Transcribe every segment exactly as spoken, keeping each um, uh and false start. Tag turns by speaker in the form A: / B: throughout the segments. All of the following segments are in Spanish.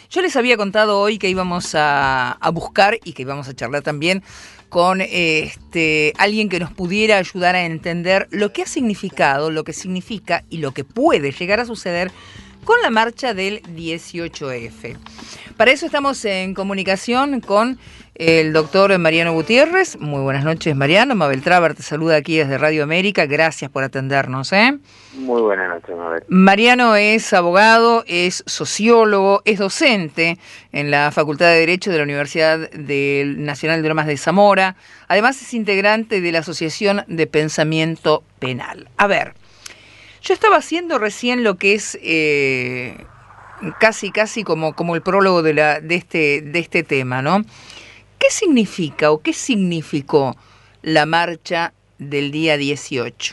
A: Yo les había contado hoy que íbamos a, a buscar y que íbamos a charlar también con este, alguien que nos pudiera ayudar a entender lo que ha significado, lo que significa y lo que puede llegar a suceder con la marcha del dieciocho efe. Para eso estamos en comunicación con el doctor Mariano Gutiérrez. Muy buenas noches, Mariano. Mabel Traver te saluda aquí desde Radio América. Gracias por atendernos, ¿eh?
B: Muy buenas noches, Mabel.
A: Mariano es abogado, es sociólogo, es docente en la Facultad de Derecho de la Universidad del Nacional de Lomas de Zamora. Además es integrante de la Asociación de Pensamiento Penal. A ver, yo estaba haciendo recién lo que es eh, casi casi como, como el prólogo de, la, de, este, de este tema, ¿no? ¿Qué significa o qué significó la marcha del día dieciocho?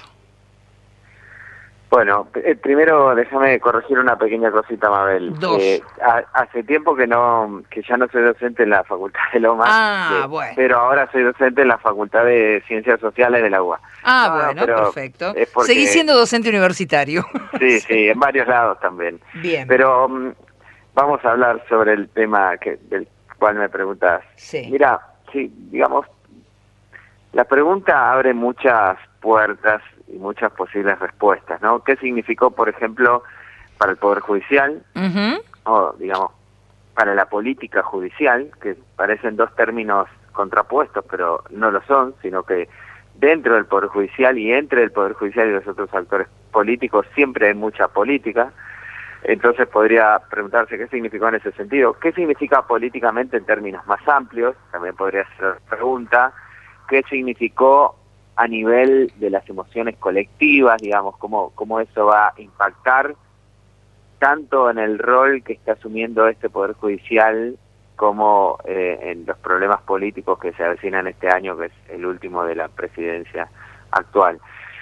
B: Bueno, eh, primero déjame corregir una pequeña cosita, Mabel.
A: Dos.
B: Eh, ha, hace tiempo que no que ya no soy docente en la Facultad de Lomas,
A: Ah,
B: de,
A: bueno.
B: pero ahora soy docente en la Facultad de Ciencias Sociales de la U A.
A: Ah,
B: no,
A: bueno,
B: no,
A: perfecto.
B: Porque...
A: Seguí siendo docente universitario.
B: Sí, sí, en varios lados también.
A: Bien.
B: Pero um, vamos a hablar sobre el tema que del cual me preguntas.
A: Sí.
B: Mira, sí, digamos, la pregunta abre muchas puertas y muchas posibles respuestas, ¿no? ¿Qué significó, por ejemplo, para el Poder Judicial,
A: Uh-huh.
B: o digamos, para la política judicial, que parecen dos términos contrapuestos, pero no lo son, sino que dentro del Poder Judicial y entre el Poder Judicial y los otros actores políticos siempre hay mucha política? Entonces podría preguntarse qué significó en ese sentido. ¿Qué significa políticamente en términos más amplios? También podría ser la pregunta. ¿Qué significó a nivel de las emociones colectivas, digamos, cómo, cómo eso va a impactar tanto en el rol que está asumiendo este Poder Judicial como eh, en los problemas políticos que se avecinan este año, que es el último de la presidencia actual?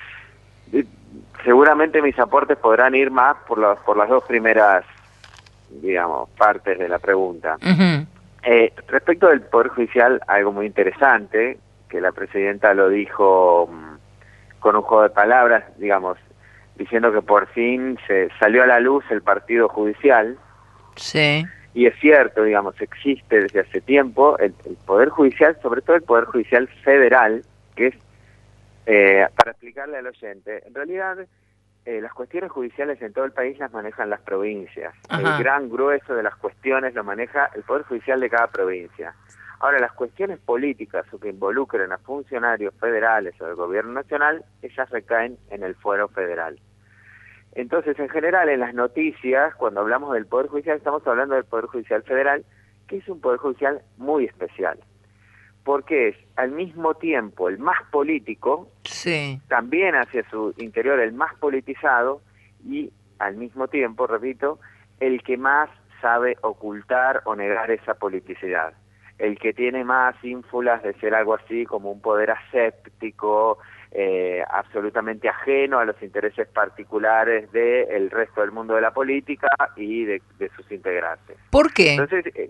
B: Seguramente mis aportes podrán ir más por, los, por las dos primeras, digamos, partes de la pregunta.
A: Uh-huh.
B: Eh, respecto del Poder Judicial, algo muy interesante, que la presidenta lo dijo um, con un juego de palabras, digamos, diciendo que por fin se salió a la luz el partido judicial.
A: Sí.
B: Y es cierto, digamos, existe desde hace tiempo el, el Poder Judicial, sobre todo el Poder Judicial Federal, que es, eh, para explicarle al oyente, en realidad eh, las cuestiones judiciales en todo el país las manejan las provincias.
A: Ajá.
B: El gran grueso de las cuestiones lo maneja el Poder Judicial de cada provincia. Ahora, las cuestiones políticas o que involucren a funcionarios federales o del gobierno nacional, ellas recaen en el fuero federal. Entonces, en general, en las noticias, cuando hablamos del Poder Judicial, estamos hablando del Poder Judicial Federal, que es un Poder Judicial muy especial, porque es al mismo tiempo el más político,
A: Sí.
B: también hacia su interior el más politizado, y al mismo tiempo, repito, el que más sabe ocultar o negar esa politicidad. El que tiene más ínfulas de ser algo así como un poder aséptico, eh, absolutamente ajeno a los intereses particulares del resto del mundo de la política y de, de sus integrantes.
A: ¿Por qué?
B: Entonces, eh,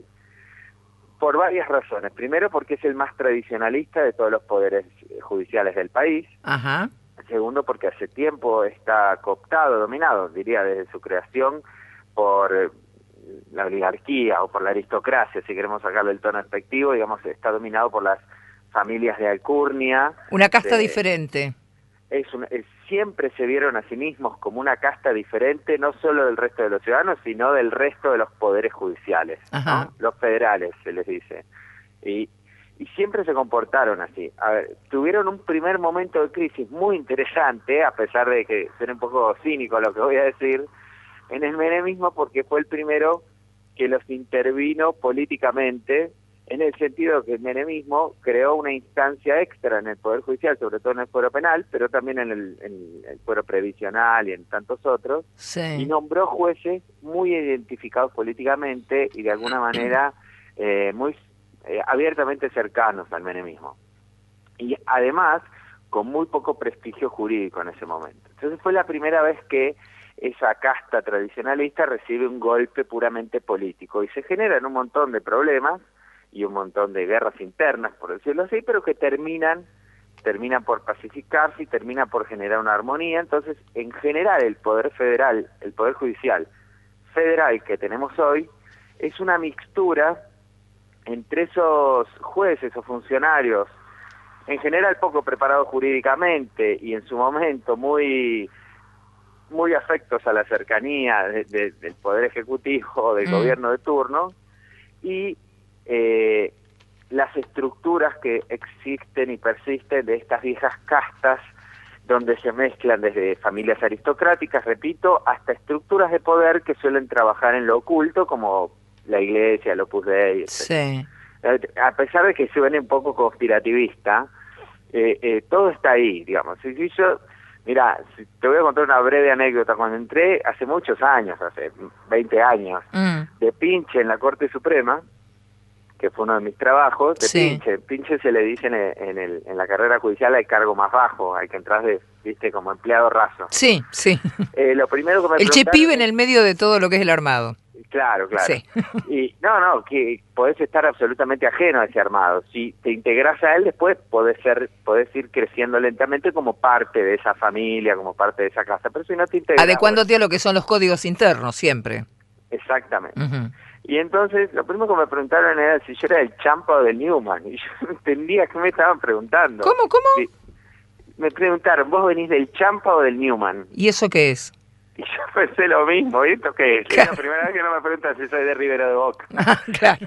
B: por varias razones. Primero, porque es el más tradicionalista de todos los poderes judiciales del país.
A: Ajá.
B: Segundo, porque hace tiempo está cooptado, dominado, diría desde su creación, por eh, la oligarquía o por la aristocracia, si queremos sacarle el tono despectivo, digamos, está dominado por las familias de alcurnia.
A: Una casta
B: de,
A: diferente.
B: Es un, es, siempre se vieron a sí mismos como una casta diferente, no solo del resto de los ciudadanos, sino del resto de los poderes judiciales, ¿no? Los federales, se les dice. Y, y siempre se comportaron así. A ver, tuvieron un primer momento de crisis muy interesante, a pesar de que suene un poco cínico lo que voy a decir, en el menemismo, porque fue el primero que los intervino políticamente, en el sentido que el menemismo creó una instancia extra en el Poder Judicial, sobre todo en el fuero penal, pero también en el, en el fuero previsional y en tantos otros,
A: Sí.
B: y nombró jueces muy identificados políticamente y de alguna manera eh, muy eh, abiertamente cercanos al menemismo. Y además, con muy poco prestigio jurídico en ese momento. Entonces fue la primera vez que esa casta tradicionalista recibe un golpe puramente político y se generan un montón de problemas y un montón de guerras internas, por decirlo así, pero que terminan terminan por pacificarse y terminan por generar una armonía. Entonces, en general, el Poder Federal, el Poder Judicial Federal que tenemos hoy, es una mixtura entre esos jueces o funcionarios, en general poco preparados jurídicamente y en su momento muy muy afectos a la cercanía de, de, del Poder Ejecutivo o del mm. gobierno de turno, y eh, las estructuras que existen y persisten de estas viejas castas donde se mezclan desde familias aristocráticas, repito, hasta estructuras de poder que suelen trabajar en lo oculto, como la Iglesia, el Opus Dei, etcétera. Sí. A pesar de que suene un poco conspirativista, eh, eh, todo está ahí, digamos. Si, si yo, mira, si te voy a contar una breve anécdota. Cuando entré hace muchos años, hace veinte años, mm. de pinche en la Corte Suprema, que fue uno de mis trabajos, de sí. pinche. Pinche se le dice en, el, en, el, en la carrera judicial al cargo más bajo, al que entras de, viste, como empleado raso.
A: Sí, sí.
B: Eh, lo primero que me
A: El chepibe en el medio de todo lo que es el armado.
B: Claro, claro.
A: Sí.
B: Y no, no, que podés estar absolutamente ajeno a ese armado. Si te integras a él, después podés ser, podés ir creciendo lentamente como parte de esa familia, como parte de esa casa. Pero si no te integras...
A: Adecuándote a lo que son los códigos internos, siempre.
B: Exactamente.
A: Uh-huh.
B: Y entonces, lo primero que me preguntaron era si yo era del Champa o del Newman. Y yo no entendía qué me estaban preguntando.
A: ¿Cómo, cómo?
B: Y me preguntaron, ¿vos venís del Champa o del Newman?
A: ¿Y eso qué es?
B: Y yo pensé lo mismo, ¿y esto qué es? Claro. Es la primera vez que no me preguntan si soy de Rivero de Boca.
A: Ah, claro.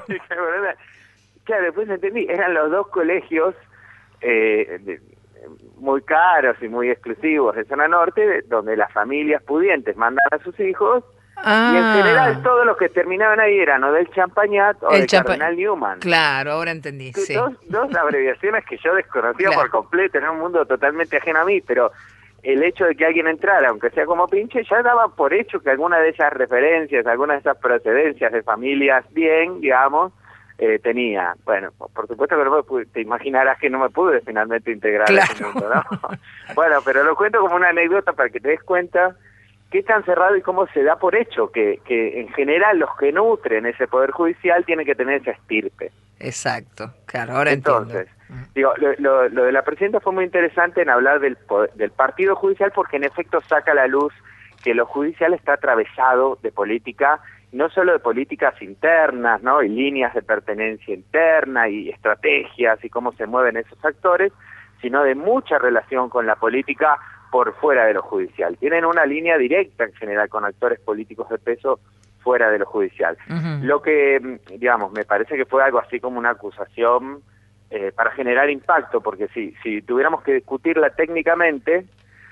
B: Claro, después entendí, eran los dos colegios eh, de, muy caros y muy exclusivos de zona norte, de, donde las familias pudientes mandan a sus hijos, ah. y en general todos los que terminaban ahí eran o del Champagnat o
A: el
B: del
A: Champa...
B: Cardenal Newman.
A: Claro, ahora entendí, sí.
B: Dos, dos abreviaciones que yo desconocía
A: claro.
B: por completo, en un mundo totalmente ajeno a mí, pero... el hecho de que alguien entrara, aunque sea como pinche, ya daba por hecho que alguna de esas referencias, alguna de esas procedencias de familias bien, digamos, eh, tenía. Bueno, por supuesto que no me pude, te imaginarás que no me pude finalmente integrar
A: claro.
B: en ese mundo, ¿no? Bueno, pero lo cuento como una anécdota para que te des cuenta que es tan cerrado y cómo se da por hecho que, que en general los que nutren ese poder judicial tienen que tener esa estirpe.
A: Exacto, claro, ahora
B: Entonces,
A: entiendo.
B: digo, lo, lo, lo de la presidenta fue muy interesante en hablar del, del partido judicial, porque en efecto saca a la luz que lo judicial está atravesado de política, no solo de políticas internas, ¿no? Y líneas de pertenencia interna y estrategias y cómo se mueven esos actores, sino de mucha relación con la política por fuera de lo judicial. Tienen una línea directa en general con actores políticos de peso fuera de lo judicial. Uh-huh. Lo que, digamos, me parece que fue algo así como una acusación eh, para generar impacto, porque si, si tuviéramos que discutirla técnicamente,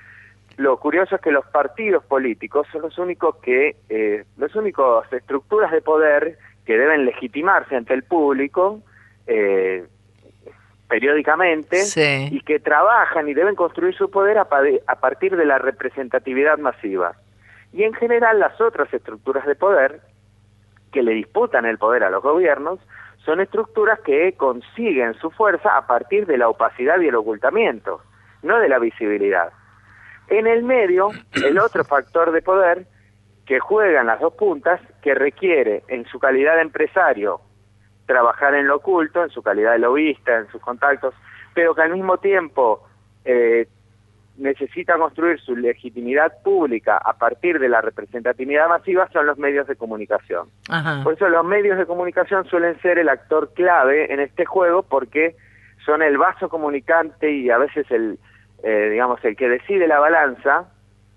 B: lo curioso es que los partidos políticos son los únicos que, eh, los únicos estructuras de poder que deben legitimarse ante el público eh, periódicamente,
A: sí.
B: y que trabajan y deben construir su poder a, a partir de la representatividad masiva. Y en general las otras estructuras de poder que le disputan el poder a los gobiernos son estructuras que consiguen su fuerza a partir de la opacidad y el ocultamiento, no de la visibilidad. En el medio, el otro factor de poder que juegan las dos puntas, que requiere en su calidad de empresario trabajar en lo oculto, en su calidad de lobista, en sus contactos, pero que al mismo tiempo eh, necesita construir su legitimidad pública a partir de la representatividad masiva, son los medios de comunicación.
A: Ajá.
B: Por eso los medios de comunicación suelen ser el actor clave en este juego, porque son el vaso comunicante y a veces el, eh, digamos, el que decide la balanza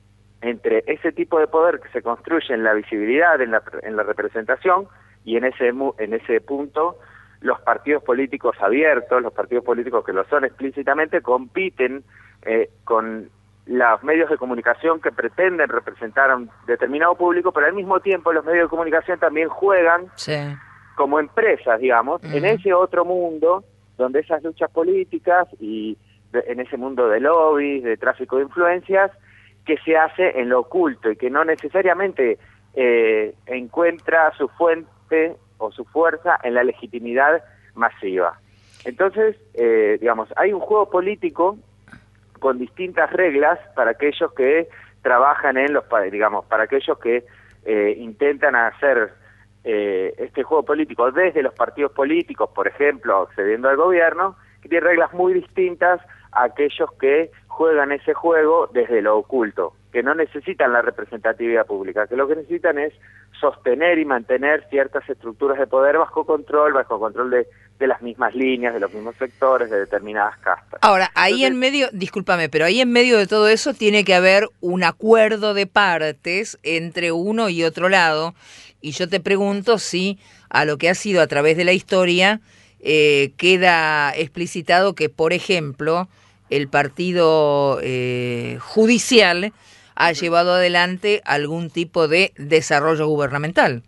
B: entre ese tipo de poder que se construye en la visibilidad, en la, en la representación, y en ese, en ese punto los partidos políticos abiertos, los partidos políticos que lo son explícitamente, compiten Eh, con los medios de comunicación que pretenden representar a un determinado público, pero al mismo tiempo los medios de comunicación también juegan
A: sí.
B: como empresas, digamos, uh-huh. en ese otro mundo donde esas luchas políticas y de, en ese mundo de lobbies, de tráfico de influencias, que se hace en lo oculto y que no necesariamente eh, encuentra su fuente o su fuerza en la legitimidad masiva. Entonces, eh, digamos, hay un juego político con distintas reglas para aquellos que trabajan en los, digamos, para aquellos que eh, intentan hacer eh, este juego político desde los partidos políticos, por ejemplo, accediendo al gobierno, que tiene reglas muy distintas a aquellos que juegan ese juego desde lo oculto. que no necesitan la representatividad pública, que lo que necesitan es sostener y mantener ciertas estructuras de poder bajo control, bajo control de, de las mismas líneas, de los mismos sectores, de determinadas castas.
A: Ahora, ahí
B: Entonces,
A: en medio, discúlpame, pero ahí en medio de todo eso tiene que haber un acuerdo de partes entre uno y otro lado, y yo te pregunto si a lo que ha sido a través de la historia eh, queda explicitado que, por ejemplo, el partido eh, judicial ha llevado adelante algún tipo de desarrollo gubernamental.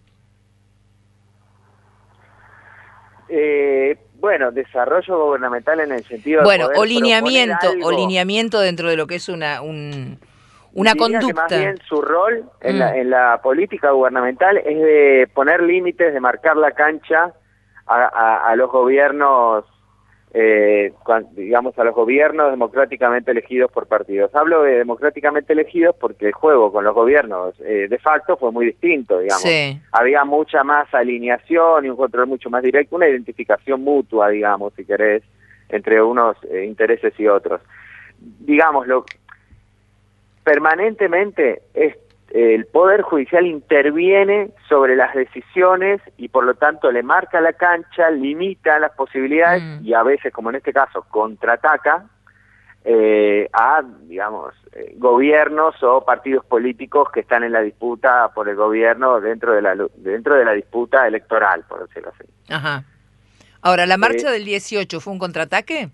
B: Eh, bueno, desarrollo gubernamental en el sentido
A: bueno,
B: de poder
A: o lineamiento,
B: algo,
A: o lineamiento dentro de lo que es una un, una
B: diría
A: conducta.
B: Que más bien su rol en,
A: mm.
B: la, en la política gubernamental es de poner límites, de marcar la cancha a, a, a los gobiernos, eh, digamos, a los gobiernos democráticamente elegidos por partidos. Hablo de democráticamente elegidos porque el juego con los gobiernos eh, de facto fue muy distinto, digamos.
A: Sí.
B: Había mucha más alineación y un control mucho más directo, una identificación mutua, digamos, si querés, entre unos eh, intereses y otros. Digámoslo, permanentemente es el Poder Judicial interviene sobre las decisiones y por lo tanto le marca la cancha, limita las posibilidades mm. y a veces, como en este caso, contraataca eh, a, digamos, eh, gobiernos o partidos políticos que están en la disputa por el gobierno dentro de la dentro de la disputa electoral, por decirlo así.
A: Ajá. Ahora, ¿la marcha
B: eh,
A: del dieciocho fue un contraataque?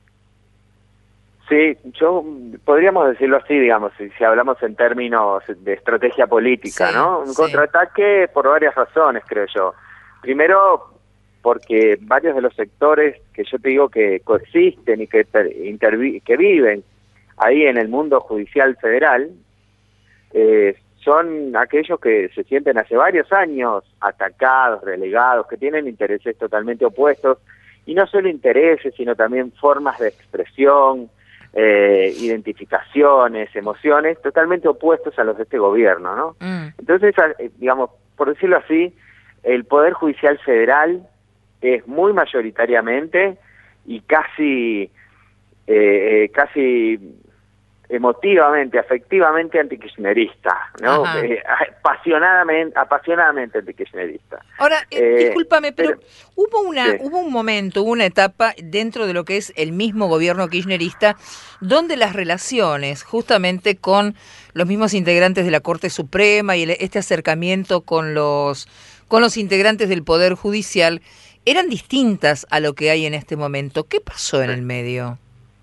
B: Sí, yo podríamos decirlo así, digamos, si, si hablamos en términos de estrategia política,
A: sí,
B: ¿no? Un
A: sí.
B: contraataque por varias razones, creo yo. Primero, porque varios de los sectores que yo te digo que coexisten y que, intervi que viven ahí en el mundo judicial federal, eh, son aquellos que se sienten hace varios años atacados, relegados, que tienen intereses totalmente opuestos, y no solo intereses, sino también formas de expresión, Eh, identificaciones, emociones totalmente opuestos a los de este gobierno, ¿no? Mm. Entonces, digamos, por decirlo así, el Poder Judicial Federal es muy mayoritariamente y casi, eh, casi emotivamente, afectivamente antikirchnerista, ¿no? Eh, apasionadamente, apasionadamente antikirchnerista.
A: Ahora, eh, eh, discúlpame, pero, pero hubo una,
B: sí.
A: hubo un momento, hubo una etapa dentro de lo que es el mismo gobierno kirchnerista, donde las relaciones, justamente con los mismos integrantes de la Corte Suprema y el, este acercamiento con los, con los integrantes del Poder Judicial, eran distintas a lo que hay en este momento. ¿Qué pasó en el medio?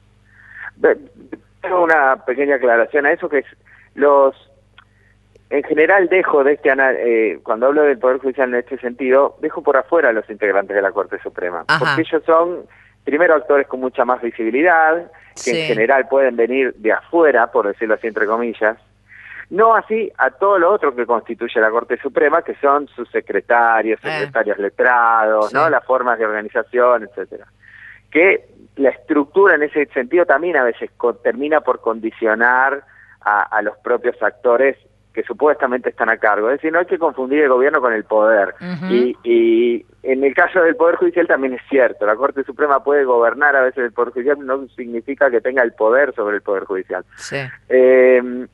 B: Tengo una pequeña aclaración a eso, que es los en general dejo de este eh, cuando hablo del Poder Judicial en este sentido, dejo por afuera a los integrantes de la Corte Suprema. Ajá. Porque ellos son primero actores con mucha más visibilidad, que sí. en general pueden venir de afuera, por decirlo así entre comillas, no así a todo lo otro que constituye la Corte Suprema, que son sus secretarios, secretarios eh. letrados, sí. ¿no? Las formas de organización, etcétera. Que la estructura en ese sentido también a veces termina por condicionar a, a los propios actores que supuestamente están a cargo. Es decir, no hay que confundir el gobierno con el poder. Uh-huh. y, y en el caso del Poder Judicial también es cierto. La Corte Suprema puede gobernar a veces el Poder Judicial, no significa que tenga el poder sobre el Poder Judicial.
A: Sí.
B: Eh,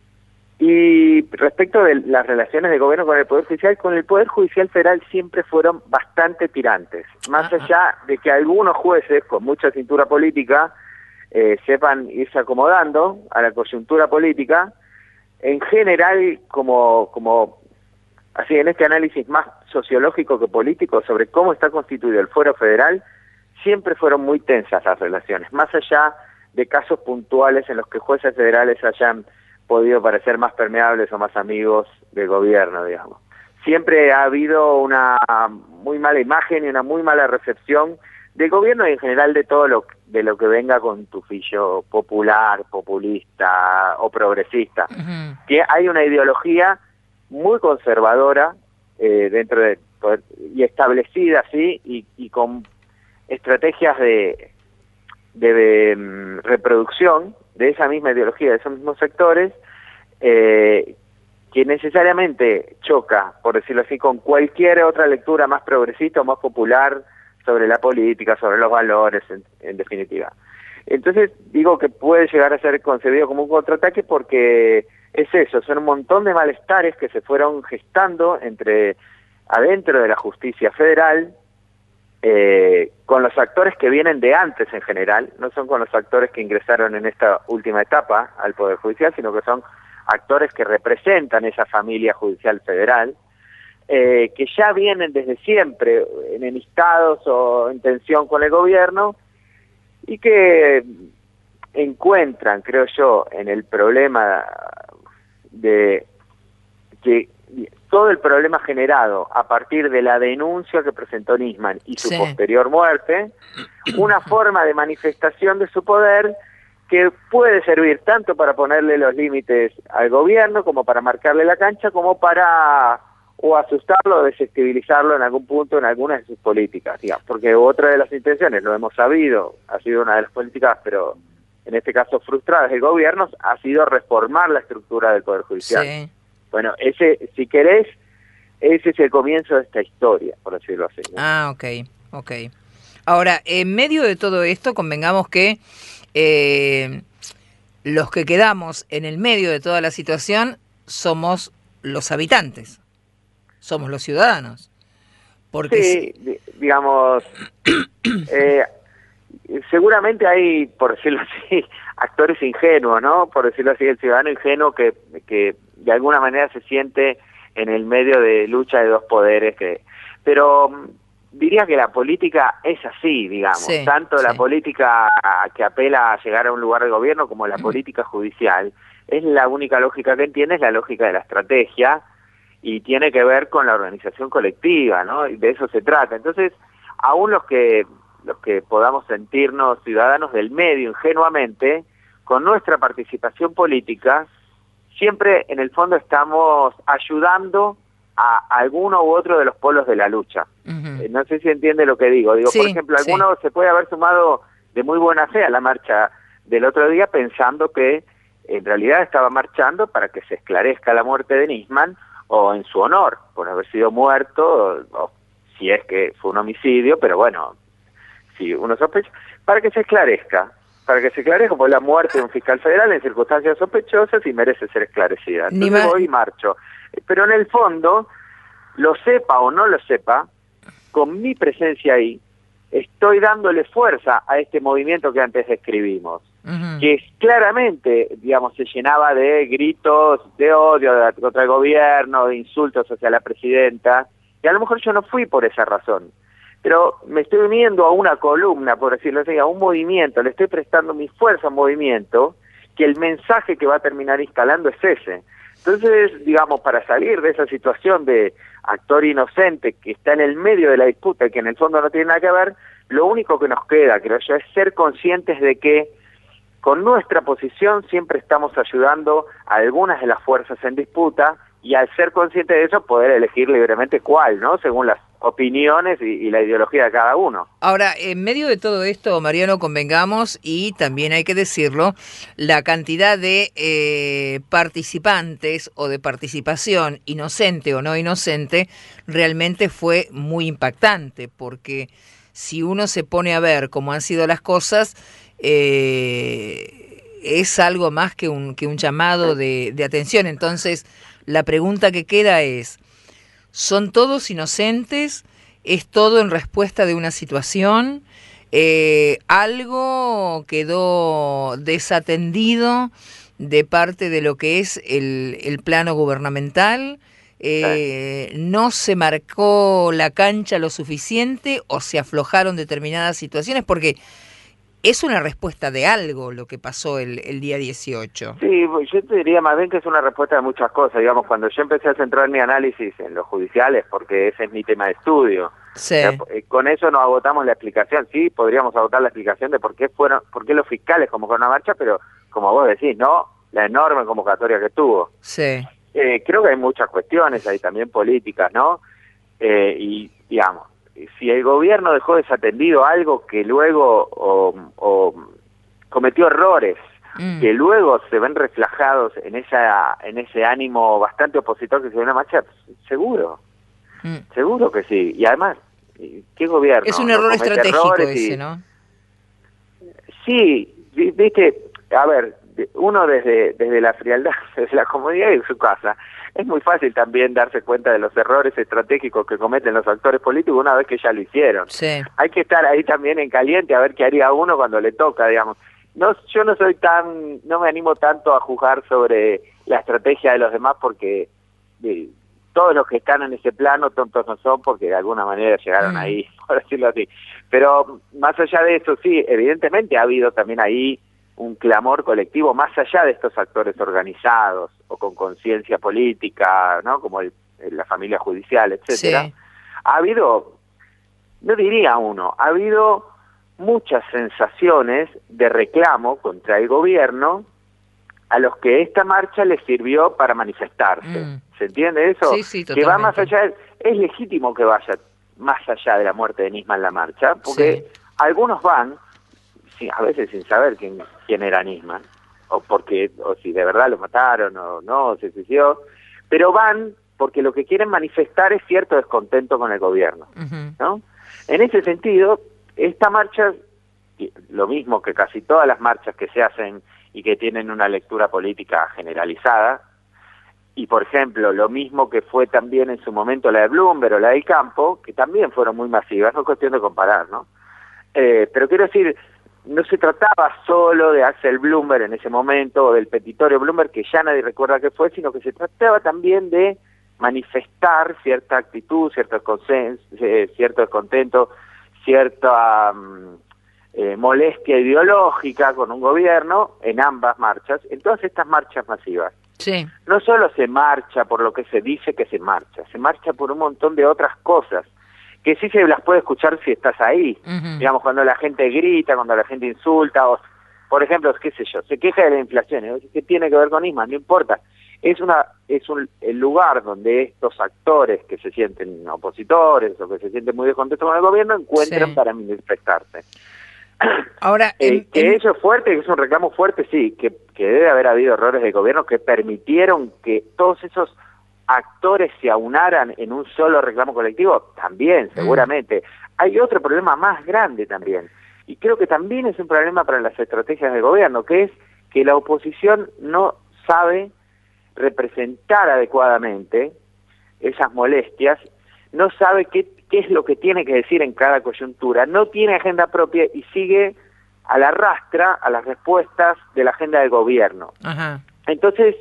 B: y respecto de las relaciones de gobierno con el Poder Judicial, con el Poder Judicial Federal siempre fueron bastante tirantes. Más uh-huh. allá de que algunos jueces con mucha cintura política eh, sepan irse acomodando a la coyuntura política, en general, como, como así en este análisis más sociológico que político sobre cómo está constituido el fuero federal, siempre fueron muy tensas las relaciones, más allá de casos puntuales en los que jueces federales hayan podido parecer más permeables o más amigos del gobierno, digamos. Siempre ha habido una muy mala imagen y una muy mala recepción del gobierno y en general de todo lo de lo que venga con tufillo popular, populista o progresista. Uh-huh. Que hay una ideología muy conservadora eh, dentro de y establecida así y, y con estrategias de, de, de um, reproducción de esa misma ideología, de esos mismos sectores, eh, que necesariamente choca, por decirlo así, con cualquier otra lectura más progresista o más popular sobre la política, sobre los valores, en, en definitiva. Entonces, digo que puede llegar a ser concebido como un contraataque porque es eso, son un montón de malestares que se fueron gestando entre adentro de la justicia federal, eh, con los actores que vienen de antes en general, no son con los actores que ingresaron en esta última etapa al Poder Judicial, sino que son actores que representan esa familia judicial federal, eh, que ya vienen desde siempre enemistados o en tensión con el gobierno, y que encuentran, creo yo, en el problema de que todo el problema generado a partir de la denuncia que presentó Nisman y su sí. posterior muerte, una forma de manifestación de su poder que puede servir tanto para ponerle los límites al gobierno, como para marcarle la cancha, como para o asustarlo o desestabilizarlo en algún punto en algunas de sus políticas, digamos, porque otra de las intenciones, lo hemos sabido, ha sido una de las políticas, pero en este caso frustradas del gobierno, ha sido reformar la estructura del Poder Judicial. Sí. Bueno, ese, si querés, ese es el comienzo de esta historia, por decirlo así, ¿no?
A: Ah, ok, ok. Ahora, en medio de todo esto, convengamos que eh, los que quedamos en el medio de toda la situación somos los habitantes, somos los ciudadanos. Porque
B: sí, si... digamos, eh, seguramente hay, por decirlo así, actores ingenuos, ¿no? Por decirlo así, el ciudadano ingenuo que, que de alguna manera se siente en el medio de lucha de dos poderes, que pero diría que la política es así, digamos, sí, tanto sí. la política que apela a llegar a un lugar de gobierno como la política judicial, es la única lógica que entiende, es la lógica de la estrategia, y tiene que ver con la organización colectiva, ¿no? Y de eso se trata. Entonces, aún los que los que podamos sentirnos ciudadanos del medio ingenuamente, con nuestra participación política, siempre en el fondo estamos ayudando a alguno u otro de los polos de la lucha. Uh-huh. eh, no sé si entiende lo que digo. Digo, sí, por ejemplo, alguno sí. se puede haber sumado de muy buena fe a la marcha del otro día pensando que en realidad estaba marchando para que se esclarezca la muerte de Nisman, o en su honor, por haber sido muerto, o, o si es que fue un homicidio, pero bueno, si uno sospecha, para que se esclarezca, para que se esclarezca, porque la muerte de un fiscal federal en circunstancias sospechosas y merece ser esclarecida. Entonces voy y marcho. Pero en el fondo, lo sepa o no lo sepa, con mi presencia ahí, estoy dándole fuerza a este movimiento que antes describimos, uh-huh. que claramente, digamos, se llenaba de gritos de odio de, contra el gobierno, de insultos hacia la presidenta, y a lo mejor yo no fui por esa razón, pero me estoy uniendo a una columna, por decirlo así, a un movimiento, le estoy prestando mi fuerza a un movimiento, que el mensaje que va a terminar instalando es ese. Entonces, digamos, para salir de esa situación de actor inocente que está en el medio de la disputa y que en el fondo no tiene nada que ver, lo único que nos queda, creo yo, es ser conscientes de que con nuestra posición siempre estamos ayudando a algunas de las fuerzas en disputa, y al ser consciente de eso poder elegir libremente cuál, ¿no? Según las opiniones y, y la ideología de cada uno.
A: Ahora, en medio de todo esto, Mariano, convengamos, y también hay que decirlo, la cantidad de eh, participantes o de participación, inocente o no inocente, realmente fue muy impactante, porque si uno se pone a ver cómo han sido las cosas, eh, es algo más que un, que un llamado de, de atención. Entonces, la pregunta que queda es, ¿son todos inocentes? ¿Es todo en respuesta de una situación? Eh, ¿Algo quedó desatendido de parte de lo que es el, el plano gubernamental? Eh, ¿No se marcó la cancha lo suficiente o se aflojaron determinadas situaciones? Porque es una respuesta de algo lo que pasó el, el día dieciocho.
B: Sí, yo te diría más bien que es una respuesta de muchas cosas. Digamos, cuando yo empecé a centrar mi análisis en los judiciales, porque ese es mi tema de estudio, sí. con eso nos agotamos la explicación. Sí, podríamos agotar la explicación de por qué fueron, por qué los fiscales convocaron una marcha, pero como vos decís, ¿no? La enorme convocatoria que tuvo.
A: Sí.
B: Eh, creo que hay muchas cuestiones, hay también políticas, ¿no? Eh, y, digamos, si el gobierno dejó desatendido algo que luego o, o cometió errores mm. que luego se ven reflejados en esa en ese ánimo bastante opositor que se ve en la marcha, seguro, mm. seguro que sí. Y además, ¿qué gobierno?
A: Es un error
B: no
A: estratégico ese, y... ¿no?
B: Sí, viste, a ver, uno desde desde la frialdad, desde la comodidad de su casa, es muy fácil también darse cuenta de los errores estratégicos que cometen los actores políticos una vez que ya lo hicieron.
A: Sí.
B: Hay que estar ahí también en caliente a ver qué haría uno cuando le toca, digamos. No, yo no soy tan, no me animo tanto a juzgar sobre la estrategia de los demás porque eh, todos los que están en ese plano tontos no son porque de alguna manera llegaron mm. ahí, por decirlo así. Pero más allá de eso, sí, evidentemente ha habido también ahí un clamor colectivo más allá de estos actores organizados o con conciencia política, ¿no? Como el, la familia judicial, etcétera. Sí. Ha habido, no diría uno, ha habido muchas sensaciones de reclamo contra el gobierno a los que esta marcha les sirvió para manifestarse. Mm. ¿Se entiende eso?
A: Sí, sí,
B: que va más allá, de, es legítimo que vaya más allá de la muerte de Nisman la marcha, porque sí. algunos van, sí, a veces sin saber quién, quién era Nisman, o porque, o si de verdad lo mataron o no, se suicidó, pero van porque lo que quieren manifestar es cierto descontento con el gobierno, uh-huh. ¿no? En ese sentido, esta marcha, lo mismo que casi todas las marchas que se hacen y que tienen una lectura política generalizada, y por ejemplo, lo mismo que fue también en su momento la de Bloomberg o la del Campo, que también fueron muy masivas, no es cuestión de comparar, ¿no? Eh, pero quiero decir, no se trataba solo de Axel Bloomberg en ese momento, o del petitorio Bloomberg, que ya nadie recuerda qué fue, sino que se trataba también de manifestar cierta actitud, cierto consenso, eh, cierto descontento, cierta um, eh, molestia ideológica con un gobierno en ambas marchas, en todas estas marchas masivas.
A: Sí.
B: No solo se marcha por lo que se dice que se marcha, se marcha por un montón de otras cosas, que sí se las puede escuchar si estás ahí. Uh-huh. Digamos, cuando la gente grita, cuando la gente insulta, o por ejemplo, qué sé yo, se queja de la inflación, ¿eh? ¿Qué tiene que ver con Nisman? No importa. Es una es un el lugar donde estos actores que se sienten opositores o que se sienten muy descontentos con el gobierno encuentran sí. para manifestarse.
A: Ahora,
B: eh,
A: en,
B: que
A: en...
B: eso es fuerte, que es un reclamo fuerte, sí, que, que debe haber habido errores del gobierno que permitieron que todos esos actores se aunaran en un solo reclamo colectivo, también, seguramente. Mm. Hay otro problema más grande también, y creo que también es un problema para las estrategias del gobierno, que es que la oposición no sabe representar adecuadamente esas molestias, no sabe qué, qué es lo que tiene que decir en cada coyuntura, no tiene agenda propia y sigue a la rastra a las respuestas de la agenda del gobierno.
A: Ajá.
B: Entonces,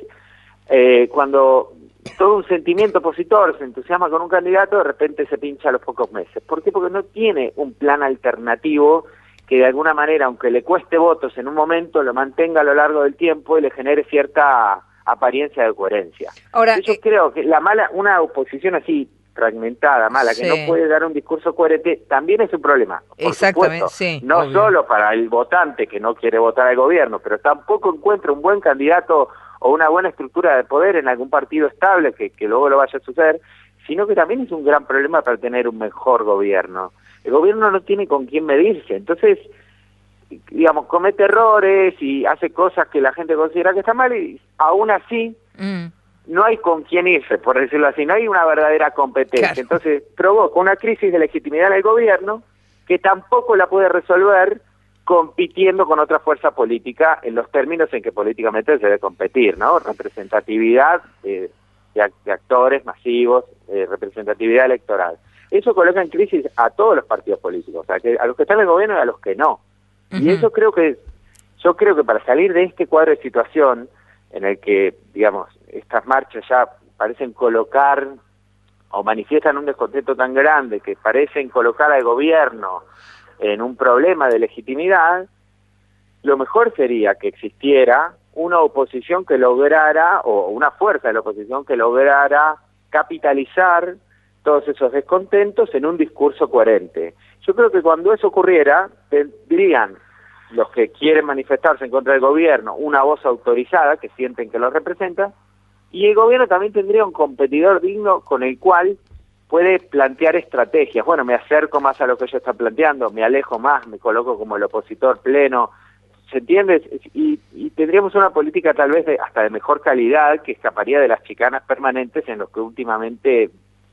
B: eh, cuando todo un sentimiento opositor se entusiasma con un candidato, de repente se pincha a los pocos meses. ¿Por qué? Porque no tiene un plan alternativo que de alguna manera, aunque le cueste votos en un momento, lo mantenga a lo largo del tiempo y le genere cierta apariencia de coherencia.
A: Ahora,
B: yo
A: eh,
B: creo que la mala, una oposición así fragmentada, mala, sí. que no puede dar un discurso coherente, también es un problema. Por
A: Exactamente,
B: supuesto,
A: sí.
B: No
A: obvio.
B: solo para el votante que no quiere votar al gobierno, pero tampoco encuentra un buen candidato o una buena estructura de poder en algún partido estable que, que luego lo vaya a suceder, sino que también es un gran problema para tener un mejor gobierno. El gobierno no tiene con quién medirse, entonces, digamos, comete errores y hace cosas que la gente considera que está mal y aún así mm. no hay con quién irse, por decirlo así, no hay una verdadera competencia. Claro. Entonces provoca una crisis de legitimidad en el gobierno que tampoco la puede resolver compitiendo con otra fuerza política en los términos en que políticamente se debe competir, ¿no? Representatividad eh, de, de actores masivos, eh, representatividad electoral. Eso coloca en crisis a todos los partidos políticos, o sea, que a los que están en el gobierno y a los que no. Uh-huh. Y eso creo que, yo creo que para salir de este cuadro de situación en el que, digamos, estas marchas ya parecen colocar o manifiestan un descontento tan grande que parecen colocar al gobierno en un problema de legitimidad, lo mejor sería que existiera una oposición que lograra, o una fuerza de la oposición que lograra capitalizar todos esos descontentos en un discurso coherente. Yo creo que cuando eso ocurriera, tendrían los que quieren manifestarse en contra del gobierno una voz autorizada, que sienten que lo representa, y el gobierno también tendría un competidor digno con el cual puede plantear estrategias. Bueno, me acerco más a lo que ellos están planteando, me alejo más, me coloco como el opositor pleno, ¿se entiende? Y, y tendríamos una política tal vez de, hasta de mejor calidad que escaparía de las chicanas permanentes en los que últimamente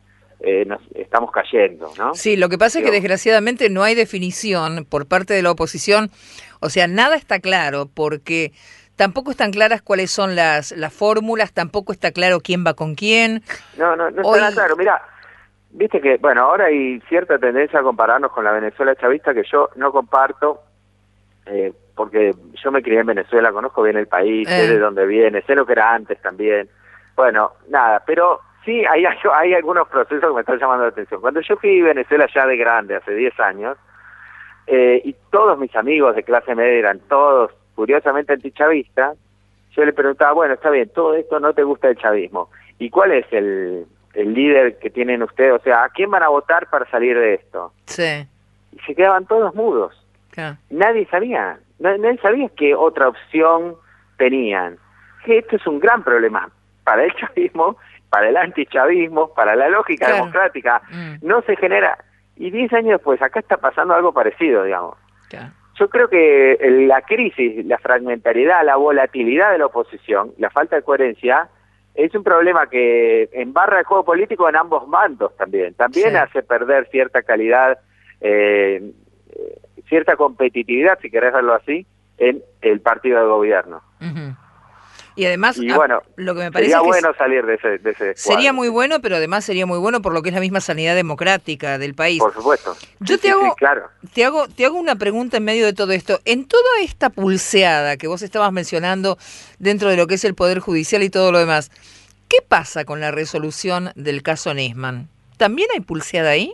B: eh, nos estamos cayendo, ¿no?
A: Sí, lo que pasa Pero, es que desgraciadamente no hay definición por parte de la oposición, o sea, nada está claro, porque tampoco están claras cuáles son las, las fórmulas, tampoco está claro quién va con quién.
B: No, no, no
A: Hoy...
B: está nada claro. Mira, viste que, bueno, ahora hay cierta tendencia a compararnos con la Venezuela chavista que yo no comparto, eh, porque yo me crié en Venezuela, conozco bien el país, eh. sé de dónde viene, sé lo que era antes también. Bueno, nada, pero sí hay, hay algunos procesos que me están llamando la atención. Cuando yo fui a Venezuela ya de grande, hace diez años, eh, y todos mis amigos de clase media eran todos curiosamente antichavistas, yo le preguntaba, bueno, está bien, todo esto no te gusta el chavismo, ¿y cuál es el, el líder que tienen ustedes? O sea, ¿a quién van a votar para salir de esto?
A: Sí.
B: Y se quedaban todos mudos.
A: Claro.
B: Nadie sabía, nadie sabía qué otra opción tenían. Que esto es un gran problema para el chavismo, para el antichavismo, para la lógica claro. democrática. Mm. No se genera... Y diez años después, acá está pasando algo parecido, digamos. Claro. Yo creo que la crisis, la fragmentariedad, la volatilidad de la oposición, la falta de coherencia, es un problema que embarra el juego político en ambos bandos también. También sí. hace perder cierta calidad, eh, cierta competitividad, si querés verlo así, en el partido de gobierno.
A: Uh-huh. Y además,
B: y bueno,
A: lo que me parece
B: sería
A: que
B: bueno salir de ese, de ese
A: sería
B: cuadro.
A: muy bueno, pero además sería muy bueno por lo que es la misma sanidad democrática del país.
B: Por supuesto.
A: Yo
B: sí,
A: te hago,
B: sí, claro.
A: te hago, te hago una pregunta en medio de todo esto. En toda esta pulseada que vos estabas mencionando dentro de lo que es el Poder Judicial y todo lo demás, ¿qué pasa con la resolución del caso Nisman? ¿También hay pulseada ahí?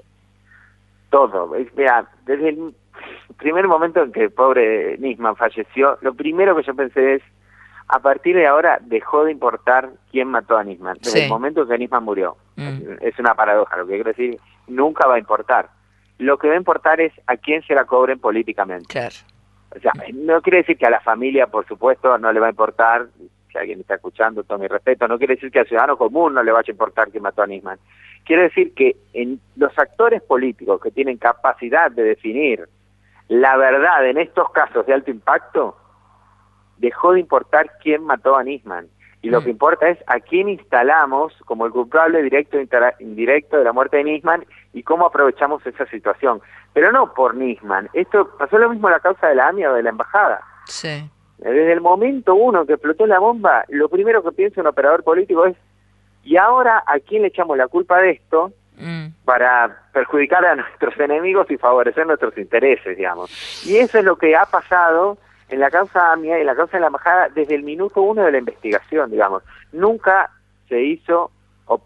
B: Todo. Mira, desde el primer momento en que el pobre Nisman falleció, lo primero que yo pensé es, a partir de ahora dejó de importar quién mató a Nisman. Desde sí. el momento en que Nisman murió. Mm. Es una paradoja, lo que quiero decir, nunca va a importar. Lo que va a importar es a quién se la cobren políticamente.
A: Claro.
B: O sea, no quiere decir que a la familia, por supuesto, no le va a importar, si alguien está escuchando, todo mi respeto, no quiere decir que al ciudadano común no le vaya a importar quién mató a Nisman. Quiere decir que en los actores políticos que tienen capacidad de definir la verdad en estos casos de alto impacto, dejó de importar quién mató a Nisman. Y lo mm. que importa es a quién instalamos como el culpable directo e indirecto de la muerte de Nisman y cómo aprovechamos esa situación. Pero no por Nisman. Esto pasó lo mismo en la causa de la AMIA o de la embajada.
A: Sí.
B: Desde el momento uno que explotó la bomba, lo primero que piensa un operador político es, ¿y ahora a quién le echamos la culpa de esto mm. para perjudicar a nuestros enemigos y favorecer nuestros intereses, digamos? Y eso es lo que ha pasado en la causa AMIA y en la causa de la embajada desde el minuto uno de la investigación, digamos. Nunca se hizo, o,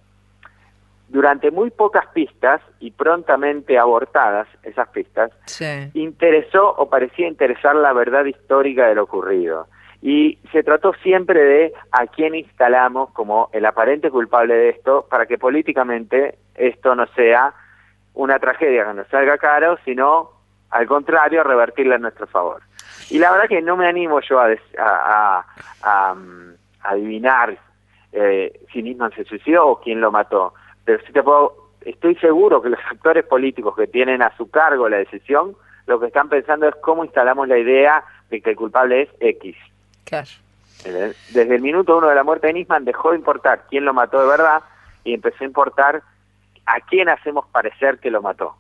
B: durante muy pocas pistas y prontamente abortadas esas pistas,
A: sí.
B: interesó o parecía interesar la verdad histórica de lo ocurrido. Y se trató siempre de a quién instalamos como el aparente culpable de esto para que políticamente esto no sea una tragedia que nos salga caro, sino al contrario, revertirla en nuestro favor. Y la verdad que no me animo yo a, a, a, a, a adivinar eh, si Nisman se suicidó o quién lo mató. Pero sí te puedo, estoy seguro que los actores políticos que tienen a su cargo la decisión, lo que están pensando es cómo instalamos la idea de que el culpable es X.
A: Claro.
B: Desde el minuto uno de la muerte de Nisman dejó de importar quién lo mató de verdad y empezó a importar a quién hacemos parecer que lo mató.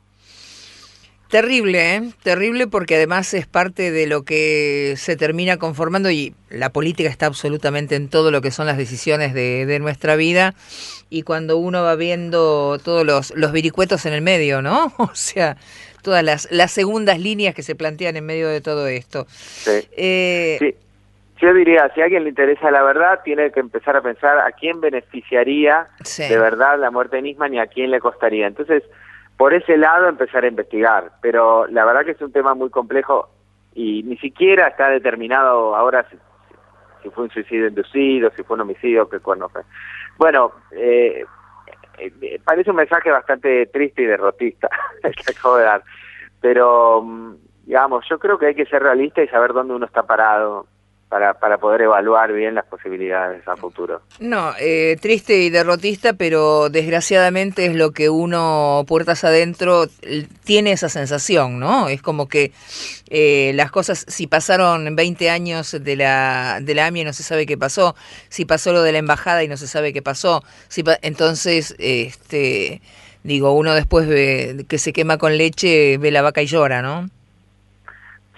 A: Terrible, ¿eh? Terrible porque además es parte de lo que se termina conformando y la política está absolutamente en todo lo que son las decisiones de, de nuestra vida y cuando uno va viendo todos los, los vericuetos en el medio, ¿no? O sea, todas las, las segundas líneas que se plantean en medio de todo esto.
B: Sí.
A: Eh,
B: sí. Yo diría, si a alguien le interesa la verdad, tiene que empezar a pensar a quién beneficiaría sí. de verdad la muerte de Nisman y a quién le costaría. Entonces, por ese lado empezar a investigar, pero la verdad que es un tema muy complejo y ni siquiera está determinado ahora si, si fue un suicidio inducido, si fue un homicidio, qué cuerno fue. Bueno, eh, eh, parece un mensaje bastante triste y derrotista el que acabo de dar, pero digamos, yo creo que hay que ser realista y saber dónde uno está parado para para poder evaluar bien las posibilidades a futuro.
A: No, eh, triste y derrotista, pero desgraciadamente es lo que uno, puertas adentro, tiene esa sensación, ¿no? Es como que eh, las cosas, si pasaron veinte años de la de la AMIA y no se sabe qué pasó, si pasó lo de la embajada y no se sabe qué pasó, si pa- entonces, este, digo, uno después ve, que se quema con leche, ve la vaca y llora, ¿no?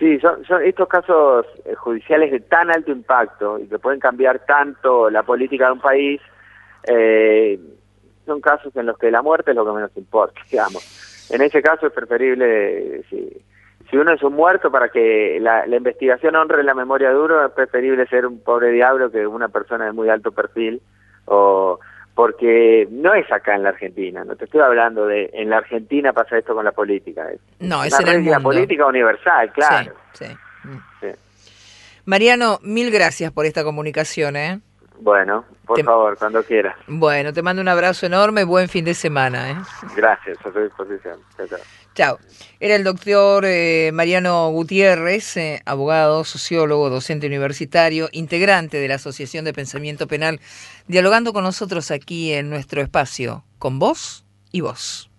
B: Sí, son, son estos casos eh, judiciales de tan alto impacto y que pueden cambiar tanto la política de un país, eh, son casos en los que la muerte es lo que menos importa, digamos. En ese caso es preferible, si, si uno es un muerto, para que la, la investigación honre la memoria de uno, es preferible ser un pobre diablo que una persona de muy alto perfil, o porque no es acá en la Argentina, no te estoy hablando de en la Argentina pasa esto con la política, es
A: no, es
B: una
A: en el
B: regla
A: mundo.
B: política universal, claro.
A: Sí, sí.
B: Sí.
A: Mariano, mil gracias por esta comunicación, ¿eh?
B: Bueno, por
A: te...
B: favor, cuando quieras.
A: Bueno, te mando un abrazo enorme, buen fin de semana, ¿eh?
B: Gracias, a tu disposición. Chao, chao.
A: Chao. Era el doctor eh, Mariano Gutiérrez, eh, abogado, sociólogo, docente universitario, integrante de la Asociación de Pensamiento Penal, dialogando con nosotros aquí en nuestro espacio, Con Vos y Vos.